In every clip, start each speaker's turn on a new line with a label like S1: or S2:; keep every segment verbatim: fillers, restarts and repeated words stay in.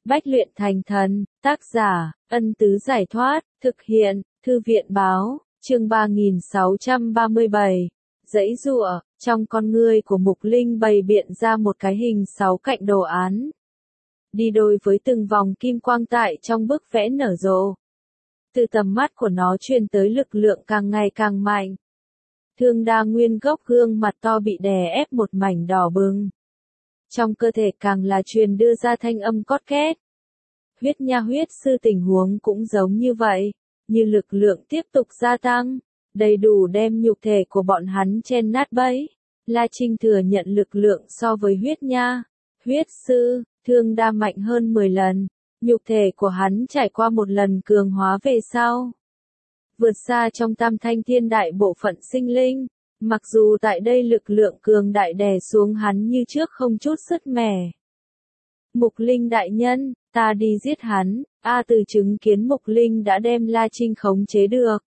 S1: Bách luyện thành thần, tác giả, Ân Tứ Giải Thoát, thực hiện, Thư viện Báo, chương ba nghìn sáu trăm ba mươi bảy. Giãy giụa, trong con ngươi của Mục Linh bày biện ra một cái hình sáu cạnh đồ án. Đi đôi với từng vòng kim quang tại trong bức vẽ nở rộ. Từ tầm mắt của nó truyền tới lực lượng càng ngày càng mạnh. Thương đa nguyên gốc gương mặt to bị đè ép một mảnh đỏ bừng. Trong cơ thể càng là truyền đưa ra thanh âm cót két. Huyết nha huyết sư tình huống cũng giống như vậy, như lực lượng tiếp tục gia tăng, đầy đủ đem nhục thể của bọn hắn chen nát bấy. La Trinh thừa nhận lực lượng so với huyết nha, huyết sư, thương đa mạnh hơn mười lần, nhục thể của hắn trải qua một lần cường hóa về sau. Vượt xa trong tam thanh thiên đại bộ phận sinh linh, mặc dù tại đây lực lượng cường đại đè xuống hắn như trước không chút sứt mẻ. Mục Linh đại nhân, ta đi giết hắn, A Từ chứng kiến Mục Linh đã đem La Trinh khống chế được.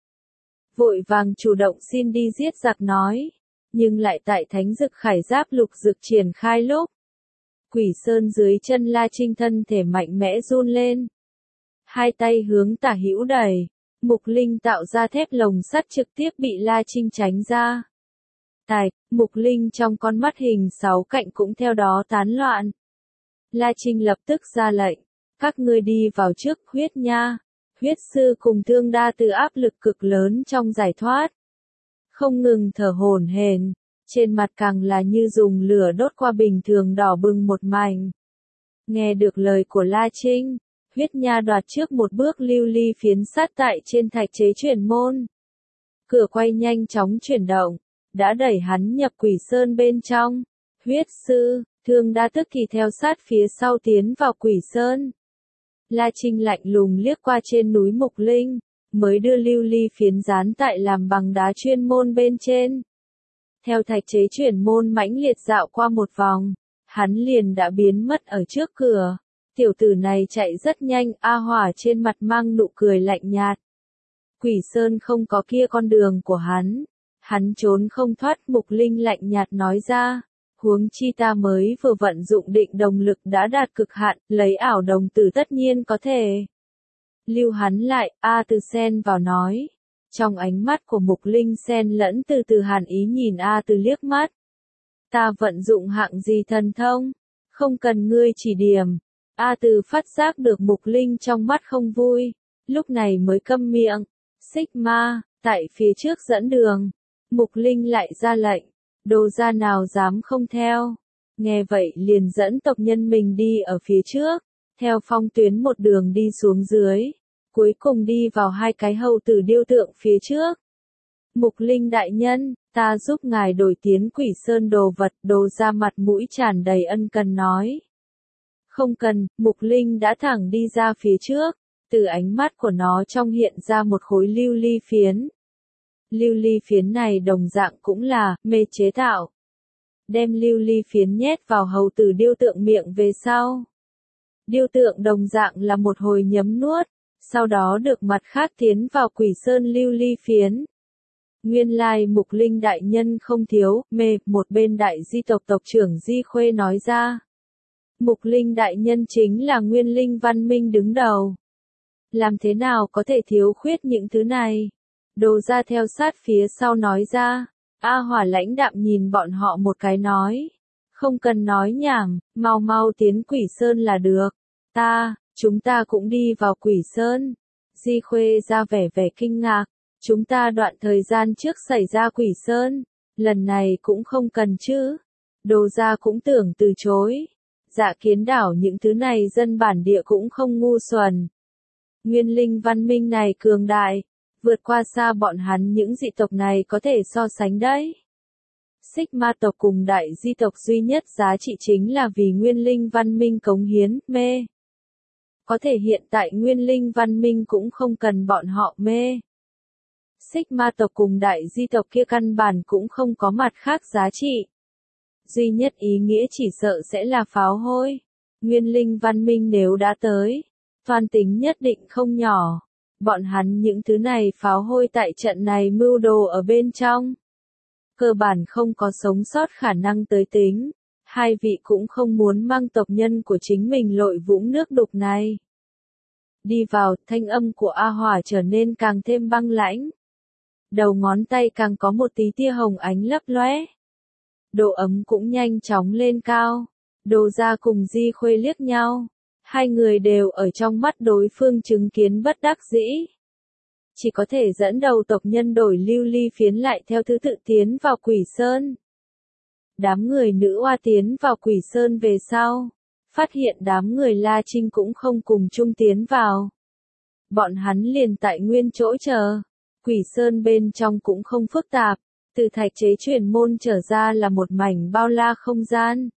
S1: Vội vàng chủ động xin đi giết giặc nói, nhưng lại tại thánh dực khải giáp lục dực triển khai lúc. Quỷ sơn dưới chân La Trinh thân thể mạnh mẽ run lên. Hai tay hướng tả hữu đẩy, Mục Linh tạo ra thép lồng sắt trực tiếp bị La Trinh tránh ra. Tài, Mục Linh trong con mắt hình sáu cạnh cũng theo đó tán loạn. La Trinh lập tức ra lệnh, các ngươi đi vào trước. Huyết nha, huyết sư cùng thương đa từ áp lực cực lớn trong giải thoát. Không ngừng thở hổn hển, trên mặt càng là như dùng lửa đốt qua bình thường đỏ bừng một mảnh. Nghe được lời của La Trinh, huyết nha đoạt trước một bước lưu ly phiến sát tại trên thạch chế chuyển môn. Cửa quay nhanh chóng chuyển động, đã đẩy hắn nhập quỷ sơn bên trong. Huyết sư, thương đa tức thì theo sát phía sau tiến vào quỷ sơn. La Trinh lạnh lùng liếc qua trên núi Mục Linh, mới đưa lưu ly phiến dán tại làm bằng đá chuyên môn bên trên. Theo thạch chế chuyển môn mãnh liệt dạo qua một vòng, hắn liền đã biến mất ở trước cửa. Tiểu tử này chạy rất nhanh, A Hỏa trên mặt mang nụ cười lạnh nhạt. Quỷ sơn không có kia con đường của hắn, hắn trốn không thoát. Mục Linh lạnh nhạt nói ra, huống chi ta mới vừa vận dụng định đồng lực đã đạt cực hạn, lấy ảo đồng tử tất nhiên có thể. Lưu hắn lại, A Từ xen vào nói. Trong ánh mắt của Mục Linh xen lẫn từ từ hàn ý nhìn A Từ liếc mắt. Ta vận dụng hạng gì thần thông? Không cần ngươi chỉ điểm. A Từ phát giác được Mục Linh trong mắt không vui, lúc này mới câm miệng. Sigma, tại phía trước dẫn đường. Mục Linh lại ra lệnh, đồ gia nào dám không theo. Nghe vậy liền dẫn tộc nhân mình đi ở phía trước, theo phong tuyến một đường đi xuống dưới, cuối cùng đi vào hai cái hầu tử điêu tượng phía trước. Mục Linh đại nhân, ta giúp ngài đổi tiến quỷ sơn đồ vật. Đồ gia mặt mũi tràn đầy ân cần nói. Không cần, Mục Linh đã thẳng đi ra phía trước, từ ánh mắt của nó trong hiện ra một khối lưu ly phiến. Lưu ly phiến này đồng dạng cũng là mê chế tạo. Đem lưu ly phiến nhét vào hầu tử điêu tượng miệng về sau. Điêu tượng đồng dạng là một hồi nhấm nuốt, sau đó được mặt khác tiến vào quỷ sơn lưu ly phiến. Nguyên lai Mục Linh đại nhân không thiếu mê, một bên đại di tộc tộc trưởng Di Khuê nói ra. Mục Linh đại nhân chính là nguyên linh văn minh đứng đầu. Làm thế nào có thể thiếu khuyết những thứ này? Đồ gia theo sát phía sau nói ra. A Hỏa lãnh đạm nhìn bọn họ một cái nói. Không cần nói nhảm, mau mau tiến quỷ sơn là được. Ta, chúng ta cũng đi vào quỷ sơn. Di Khuê ra vẻ vẻ kinh ngạc. Chúng ta đoạn thời gian trước xảy ra quỷ sơn, lần này cũng không cần chứ. Đồ gia cũng tưởng từ chối. Dạ Kiến đảo những thứ này dân bản địa cũng không ngu xuẩn. Nguyên linh văn minh này cường đại, vượt qua xa bọn hắn những dị tộc này có thể so sánh đấy. Sigma tộc cùng đại di tộc duy nhất giá trị chính là vì nguyên linh văn minh cống hiến, mê. Có thể hiện tại nguyên linh văn minh cũng không cần bọn họ mê. Sigma tộc cùng đại di tộc kia căn bản cũng không có mặt khác giá trị. Duy nhất ý nghĩa chỉ sợ sẽ là pháo hôi. Nguyên linh văn minh nếu đã tới, toan tính nhất định không nhỏ. Bọn hắn những thứ này pháo hôi tại trận này mưu đồ ở bên trong. Cơ bản không có sống sót khả năng tới tính. Hai vị cũng không muốn mang tộc nhân của chính mình lội vũng nước đục này. Đi vào, thanh âm của A Hỏa trở nên càng thêm băng lãnh. Đầu ngón tay càng có một tí tia hồng ánh lấp lóe. Độ ấm cũng nhanh chóng lên cao. Đồ Gia cùng Di Khuê liếc nhau. Hai người đều ở trong mắt đối phương chứng kiến bất đắc dĩ. Chỉ có thể dẫn đầu tộc nhân đổi lưu ly phiến lại theo thứ tự tiến vào Quỷ Sơn. Đám người nữ oa tiến vào Quỷ Sơn về sau. Phát hiện đám người La Trinh cũng không cùng chung tiến vào. Bọn hắn liền tại nguyên chỗ chờ. Quỷ Sơn bên trong cũng không phức tạp. Từ thạch chế chuyển môn trở ra là một mảnh bao la không gian.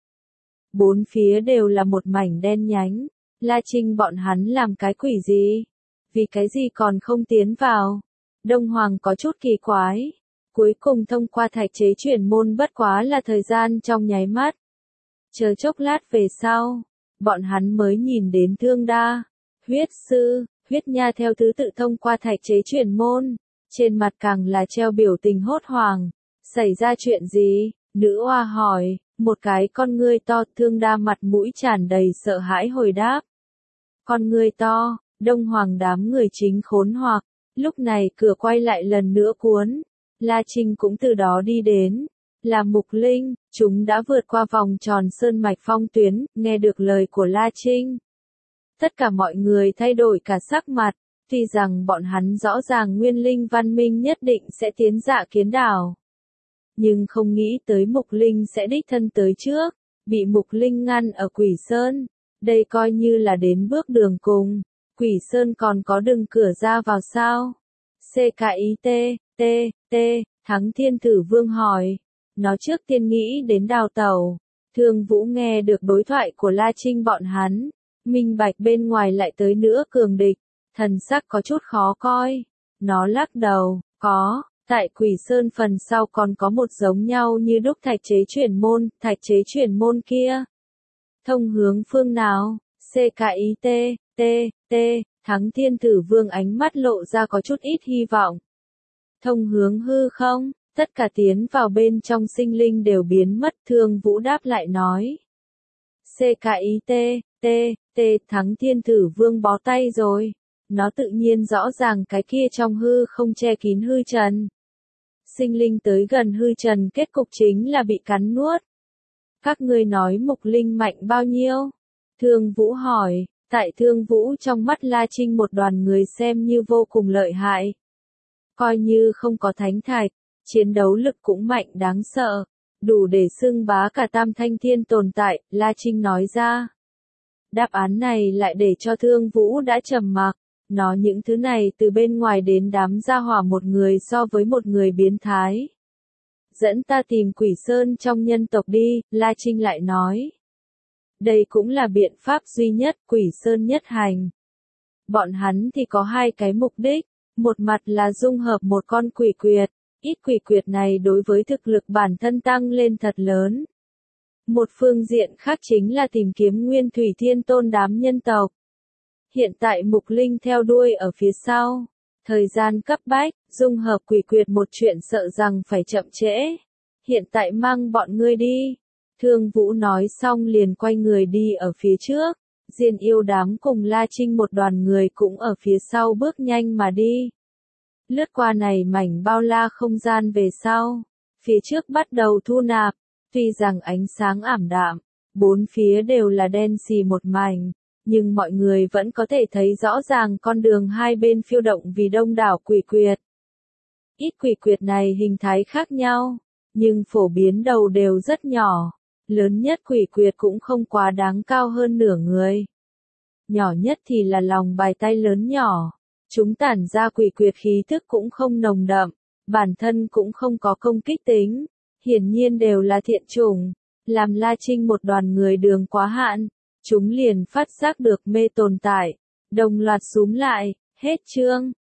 S1: Bốn phía đều là một mảnh đen nhánh. La Trinh bọn hắn làm cái quỷ gì? Vì cái gì còn không tiến vào? Đông Hoàng có chút kỳ quái. Cuối cùng thông qua thạch chế chuyển môn bất quá là thời gian trong nháy mắt. Chờ chốc lát về sau, bọn hắn mới nhìn đến Thương Đa, Huyết Sư, Huyết Nha theo thứ tự thông qua thạch chế chuyển môn. Trên mặt càng là treo biểu tình hốt hoảng. Xảy ra chuyện gì? Nữ oa hỏi. Một cái con ngươi to. Thương Đa mặt mũi tràn đầy sợ hãi hồi đáp. Con ngươi to. Đông Hoàng đám người chính khốn hoặc. Lúc này cửa quay lại lần nữa cuốn. La Trinh cũng từ đó đi đến. Là Mục Linh. Chúng đã vượt qua vòng tròn sơn mạch phong tuyến. Nghe được lời của La Trinh. Tất cả mọi người thay đổi cả sắc mặt. Tuy rằng bọn hắn rõ ràng nguyên linh văn minh nhất định sẽ tiến Dạ Kiến đảo. Nhưng không nghĩ tới Mục Linh sẽ đích thân tới trước. Bị Mục Linh ngăn ở Quỷ Sơn. Đây coi như là đến bước đường cùng. Quỷ Sơn còn có đường cửa ra vào sao? C K I T, T, T, Thắng Thiên Tử Vương hỏi. Nó trước tiên nghĩ đến đào tẩu. Thương Vũ nghe được đối thoại của La Trinh bọn hắn. Minh bạch bên ngoài lại tới nữa cường địch. Thần sắc có chút khó coi. Nó lắc đầu, có, tại Quỷ Sơn phần sau còn có một giống nhau như đúc thạch chế chuyển môn, thạch chế chuyển môn kia. Thông hướng phương nào? C K I T, T, T, Thắng Thiên Tử Vương ánh mắt lộ ra có chút ít hy vọng. Thông hướng hư không? Tất cả tiến vào bên trong sinh linh đều biến mất. Thương Vũ đáp lại nói. C K I T, T, T, Thắng Thiên Tử Vương bó tay rồi. Nó tự nhiên rõ ràng cái kia trong hư không che kín hư trần. Sinh linh tới gần hư trần kết cục chính là bị cắn nuốt. Các ngươi nói Mục Linh mạnh bao nhiêu? Thương Vũ hỏi. Tại Thương Vũ trong mắt La Trinh một đoàn người xem như vô cùng lợi hại. Coi như không có thánh thạch, chiến đấu lực cũng mạnh đáng sợ. Đủ để xưng bá cả Tam Thanh Thiên tồn tại, La Trinh nói ra. Đáp án này lại để cho Thương Vũ đã trầm mặc. Nó những thứ này từ bên ngoài đến đám gia hỏa một người so với một người biến thái. Dẫn ta tìm Quỷ Sơn trong nhân tộc đi, La Trinh lại nói. Đây cũng là biện pháp duy nhất, Quỷ Sơn nhất hành. Bọn hắn thì có hai cái mục đích. Một mặt là dung hợp một con quỷ quyệt. Ít quỷ quyệt này đối với thực lực bản thân tăng lên thật lớn. Một phương diện khác chính là tìm kiếm Nguyên Thủy Thiên Tôn đám nhân tộc. Hiện tại Mục Linh theo đuôi ở phía sau. Thời gian cấp bách, dung hợp quỷ quyệt một chuyện sợ rằng phải chậm trễ. Hiện tại mang bọn ngươi đi. Thương Vũ nói xong liền quay người đi ở phía trước. Diên Yêu đám cùng La Trinh một đoàn người cũng ở phía sau bước nhanh mà đi. Lướt qua này mảnh bao la không gian về sau. Phía trước bắt đầu thu nạp. Tuy rằng ánh sáng ảm đạm, bốn phía đều là đen xì một mảnh. Nhưng mọi người vẫn có thể thấy rõ ràng con đường hai bên phiêu động vì đông đảo quỷ quyệt. Ít quỷ quyệt này hình thái khác nhau, nhưng phổ biến đầu đều rất nhỏ. Lớn nhất quỷ quyệt cũng không quá đáng cao hơn nửa người. Nhỏ nhất thì là lòng bài tay lớn nhỏ. Chúng tản ra quỷ quyệt khí thức cũng không nồng đậm, bản thân cũng không có công kích tính. Hiển nhiên đều là thiện chủng. Làm La Trinh một đoàn người đường quá hạn. Chúng liền phát giác được mê tồn tại, đồng loạt xúm lại, hết chương.